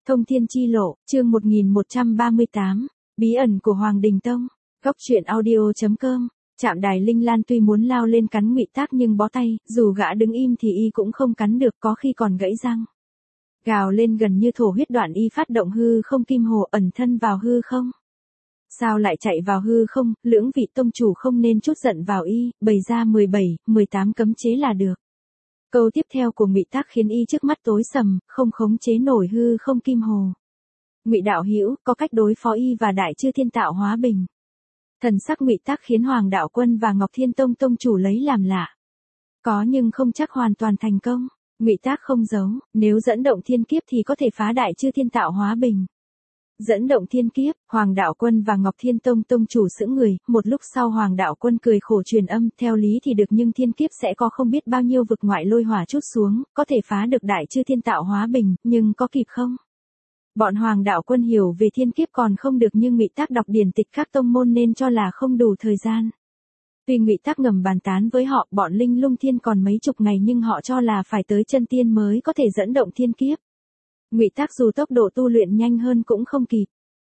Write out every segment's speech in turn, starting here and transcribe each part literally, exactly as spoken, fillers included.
Thông Thiên Chi Lộ, chương một nghìn một trăm ba mươi tám, Bí ẩn của Hoàng Đình Tông. Góc truyện audio chấm com. Trạm Đài Linh Lan tuy muốn lao lên cắn Ngụy Tác nhưng bó tay, dù gã đứng im thì y cũng không cắn được, có khi còn gãy răng. Gào lên gần như thổ huyết đoạn y phát động hư không kim hồ ẩn thân vào hư không. Sao lại chạy vào hư không, lưỡng vị tông chủ không nên chút giận vào y, bày ra mười bảy, mười tám cấm chế là được. Câu tiếp theo của Ngụy Tác khiến y trước mắt tối sầm, không khống chế nổi hư không kim hồ. Ngụy đạo hữu, có cách đối phó y và Đại Chư Thiên Tạo Hóa Bình. Thần sắc Ngụy Tác khiến Hoàng Đạo Quân và Ngọc Thiên Tông tông chủ lấy làm lạ. Có nhưng không chắc hoàn toàn thành công. Ngụy Tác không giấu, nếu dẫn động thiên kiếp thì có thể phá Đại Chư Thiên Tạo Hóa Bình. Dẫn động thiên kiếp, Hoàng Đạo Quân và Ngọc Thiên Tông tông chủ sững người, một lúc sau Hoàng Đạo Quân cười khổ truyền âm, theo lý thì được nhưng thiên kiếp sẽ có không biết bao nhiêu vực ngoại lôi hỏa trút xuống, có thể phá được Đại Chư Thiên Tạo Hóa Bình, nhưng có kịp không? Bọn Hoàng Đạo Quân hiểu về thiên kiếp còn không được nhưng Ngụy Tác đọc điển tịch các tông môn nên cho là không đủ thời gian. Tuy Ngụy Tác ngầm bàn tán với họ, bọn Linh Lung Thiên còn mấy chục ngày nhưng họ cho là phải tới chân tiên mới có thể dẫn động thiên kiếp. Ngụy Tác dù tốc độ tu luyện nhanh hơn cũng không kịp.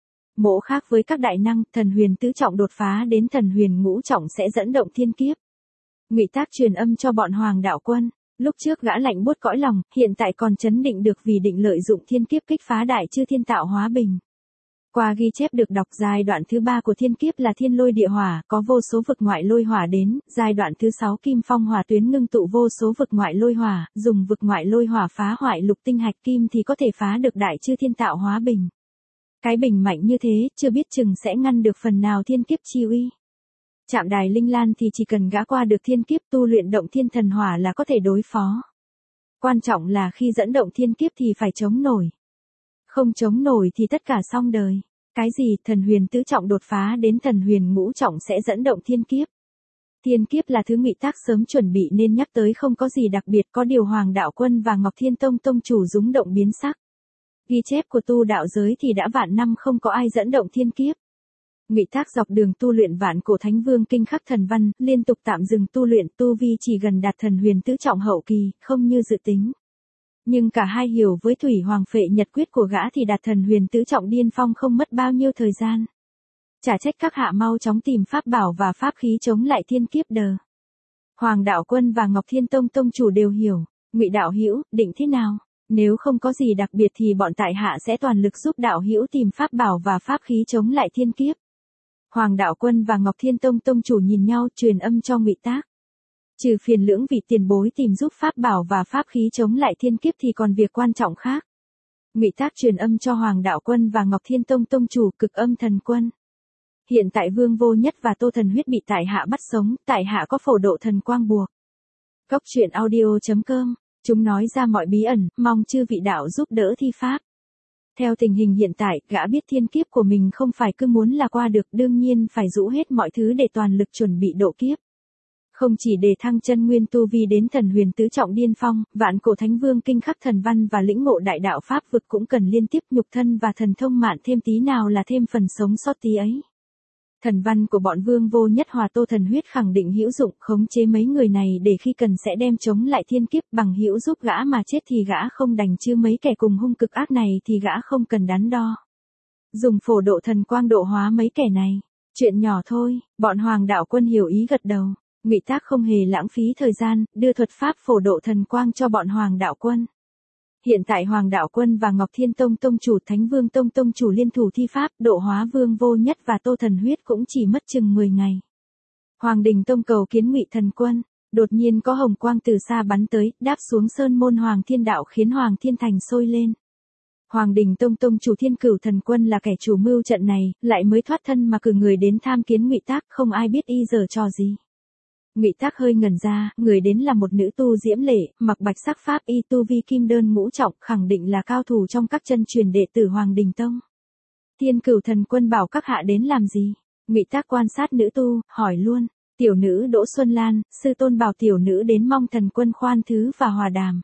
Mỗ khác với các đại năng, thần huyền tứ trọng đột phá đến thần huyền ngũ trọng sẽ dẫn động thiên kiếp. Ngụy Tác truyền âm cho bọn Hoàng Đạo Quân, lúc trước gã lạnh buốt cõi lòng, hiện tại còn chấn định được vì định lợi dụng thiên kiếp kích phá Đại Chư Thiên Tạo Hóa Bình. Qua ghi chép được đọc giai đoạn thứ ba của thiên kiếp là thiên lôi địa hỏa, có vô số vực ngoại lôi hỏa đến, giai đoạn thứ sáu kim phong hỏa tuyến ngưng tụ vô số vực ngoại lôi hỏa, dùng vực ngoại lôi hỏa phá hoại lục tinh hạch kim thì có thể phá được Đại Chư Thiên Tạo Hóa Bình. Cái bình mạnh như thế, chưa biết chừng sẽ ngăn được phần nào thiên kiếp chi uy. Trạm Đài Linh Lan thì chỉ cần gã qua được thiên kiếp tu luyện động thiên thần hỏa là có thể đối phó. Quan trọng là khi dẫn động thiên kiếp thì phải chống nổi. Không chống nổi thì tất cả xong đời. Cái gì, thần huyền tứ trọng đột phá đến thần huyền ngũ trọng sẽ dẫn động thiên kiếp. Thiên kiếp là thứ Ngụy Tác sớm chuẩn bị nên nhắc tới không có gì đặc biệt, có điều Hoàng Đạo Quân và Ngọc Thiên Tông tông chủ rúng động biến sắc. Ghi chép của tu đạo giới thì đã vạn năm không có ai dẫn động thiên kiếp. Ngụy Tác dọc đường tu luyện Vạn Cổ Thánh Vương Kinh Khắc Thần Văn, liên tục tạm dừng tu luyện, tu vi chỉ gần đạt thần huyền tứ trọng hậu kỳ, không như dự tính. Nhưng cả hai hiểu với Thủy Hoàng Phệ Nhật Quyết của gã thì đạt thần huyền tứ trọng điên phong không mất bao nhiêu thời gian. Chả trách các hạ mau chóng tìm pháp bảo và pháp khí chống lại thiên kiếp đờ. Hoàng Đạo Quân và Ngọc Thiên Tông tông chủ đều hiểu, Ngụy đạo hữu định thế nào? Nếu không có gì đặc biệt thì bọn tại hạ sẽ toàn lực giúp đạo hữu tìm pháp bảo và pháp khí chống lại thiên kiếp. Hoàng Đạo Quân và Ngọc Thiên Tông tông chủ nhìn nhau truyền âm cho Ngụy Tác. Trừ phiền lưỡng vị tiền bối tìm giúp pháp bảo và pháp khí chống lại thiên kiếp thì còn việc quan trọng khác. Ngụy Tác truyền âm cho Hoàng Đạo Quân và Ngọc Thiên Tông tông chủ Cực Âm Thần Quân. Hiện tại Vương Vô Nhất và Tô Thần Huyết bị tại hạ bắt sống, tại hạ có phổ độ thần quang buộc. Góc truyện audio chấm com. Chúng nói ra mọi bí ẩn, mong chư vị đạo giúp đỡ thi pháp. Theo tình hình hiện tại, gã biết thiên kiếp của mình không phải cứ muốn là qua được, đương nhiên phải rũ hết mọi thứ để toàn lực chuẩn bị độ kiếp. Không chỉ để thăng chân nguyên tu vi đến thần huyền tứ trọng điên phong, Vạn Cổ Thánh Vương Kinh Khắc Thần Văn và lĩnh ngộ đại đạo pháp vực cũng cần liên tiếp nhục thân và thần thông mạn thêm tí nào là thêm phần sống sót tí ấy. Thần văn của bọn Vương Vô Nhất hòa Tô Thần Huyết khẳng định hữu dụng, khống chế mấy người này để khi cần sẽ đem chống lại thiên kiếp, bằng hữu giúp gã mà chết thì gã không đành, chứ mấy kẻ cùng hung cực ác này thì gã không cần đắn đo. Dùng phổ độ thần quang độ hóa mấy kẻ này, chuyện nhỏ thôi. Bọn Hoàng Đạo Quân hiểu ý gật đầu. Ngụy Tác không hề lãng phí thời gian, đưa thuật pháp phổ độ thần quang cho bọn Hoàng Đạo Quân. Hiện tại Hoàng Đạo Quân và Ngọc Thiên Tông tông chủ Thánh Vương Tông tông chủ liên thủ thi pháp, độ hóa Vương Vô Nhất và Tô Thần Huyết cũng chỉ mất chừng mười ngày. Hoàng Đình Tông cầu kiến Ngụy Thần Quân, đột nhiên có hồng quang từ xa bắn tới, đáp xuống sơn môn Hoàng Thiên Đạo khiến Hoàng Thiên Thành sôi lên. Hoàng Đình Tông tông chủ Thiên Cửu Thần Quân là kẻ chủ mưu trận này, lại mới thoát thân mà cử người đến tham kiến Ngụy Tác, không ai biết y giở trò gì. Ngụy Tác hơi ngẩn ra, người đến là một nữ tu diễm lệ, mặc bạch sắc pháp y, tu vi kim đơn ngũ trọng, khẳng định là cao thủ trong các chân truyền đệ tử Hoàng Đình Tông. Thiên Cửu Thần Quân bảo các hạ đến làm gì? Ngụy Tác quan sát nữ tu, hỏi luôn. Tiểu nữ Đỗ Xuân Lan, sư tôn bảo tiểu nữ đến mong thần quân khoan thứ và hòa đàm.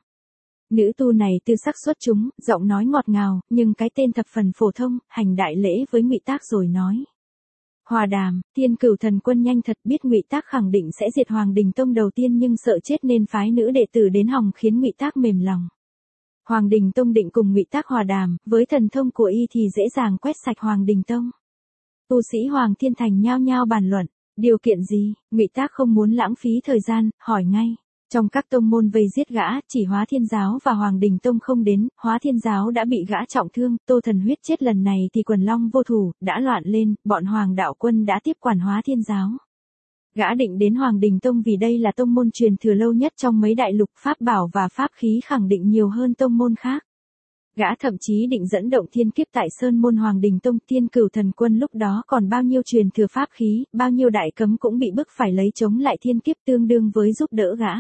Nữ tu này tư sắc xuất chúng, giọng nói ngọt ngào, nhưng cái tên thập phần phổ thông, hành đại lễ với Ngụy Tác rồi nói. Hòa đàm. Thiên Cửu Thần Quân nhanh thật, biết Ngụy Tác khẳng định sẽ diệt Hoàng Đình Tông đầu tiên nhưng sợ chết nên phái nữ đệ tử đến hòng khiến Ngụy Tác mềm lòng. Hoàng Đình Tông định cùng Ngụy Tác hòa đàm, với thần thông của y thì dễ dàng quét sạch Hoàng Đình Tông. Tu sĩ Hoàng Thiên Thành nhao nhao bàn luận, điều kiện gì? Ngụy Tác không muốn lãng phí thời gian, hỏi ngay. Trong các tông môn vây giết gã, chỉ Hóa Thiên Giáo và Hoàng Đình Tông không đến, Hóa Thiên Giáo đã bị gã trọng thương, Tô Thần Huyết chết lần này thì quần long vô thủ, đã loạn lên, bọn Hoàng đạo quân đã tiếp quản Hóa Thiên Giáo. Gã định đến Hoàng Đình Tông vì đây là tông môn truyền thừa lâu nhất trong mấy đại lục, pháp bảo và pháp khí khẳng định nhiều hơn tông môn khác. Gã thậm chí định dẫn động thiên kiếp tại Sơn môn Hoàng Đình Tông. Thiên Cửu Thần Quân lúc đó còn bao nhiêu truyền thừa pháp khí, bao nhiêu đại cấm cũng bị bức phải lấy chống lại thiên kiếp, tương đương với giúp đỡ gã.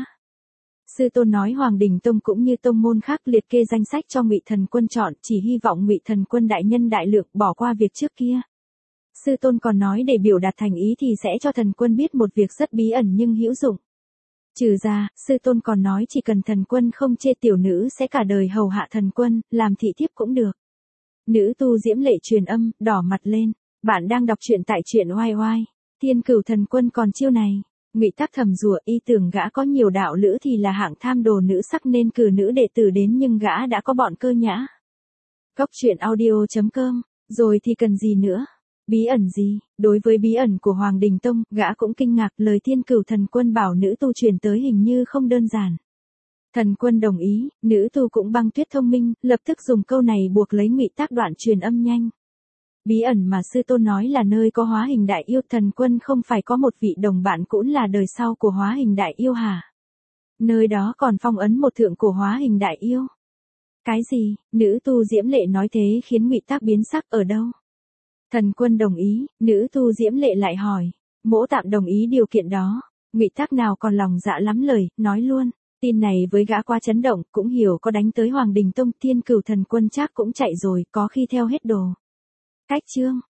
Sư tôn nói Hoàng Đình Tông cũng như tông môn khác liệt kê danh sách cho Ngụy Thần Quân chọn, chỉ hy vọng Ngụy Thần Quân đại nhân đại lượng bỏ qua việc trước kia. Sư tôn còn nói để biểu đạt thành ý thì sẽ cho Thần Quân biết một việc rất bí ẩn nhưng hữu dụng. Trừ ra, sư tôn còn nói chỉ cần Thần Quân không chê tiểu nữ sẽ cả đời hầu hạ Thần Quân, làm thị thiếp cũng được. Nữ tu Diễm Lệ truyền âm, đỏ mặt lên. Bạn đang đọc truyện tại truyện oai oai. Thiên Cửu Thần Quân còn chiêu này. Ngụy Tác thầm rủa, y tưởng gã có nhiều đạo lữ thì là hạng tham đồ nữ sắc nên cử nữ đệ tử đến, nhưng gã đã có bọn cơ nhã. Cốc truyện audio chấm com, rồi thì cần gì nữa? Bí ẩn gì? Đối với bí ẩn của Hoàng Đình Tông, gã cũng kinh ngạc, lời Thiên Cửu Thần Quân bảo nữ tu truyền tới hình như không đơn giản. Thần Quân đồng ý, nữ tu cũng băng tuyết thông minh, lập tức dùng câu này buộc lấy Ngụy Tác đoạn truyền âm nhanh. Bí ẩn mà sư tôn nói là nơi có Hóa Hình Đại Yêu, Thần Quân không phải có một vị đồng bạn cũng là đời sau của Hóa Hình Đại Yêu hả? Nơi đó còn phong ấn một thượng cổ Hóa Hình Đại Yêu. Cái gì? Nữ tu Diễm Lệ nói thế khiến Ngụy Tác biến sắc, ở đâu? Thần Quân đồng ý, nữ tu Diễm Lệ lại hỏi, mỗ tạm đồng ý điều kiện đó. Ngụy Tác nào còn lòng dạ lắm lời, nói luôn. Tin này với gã quá chấn động, cũng hiểu có đánh tới Hoàng Đình Tông, Thiên Cửu Thần Quân chắc cũng chạy rồi, có khi theo hết đồ. Cách chương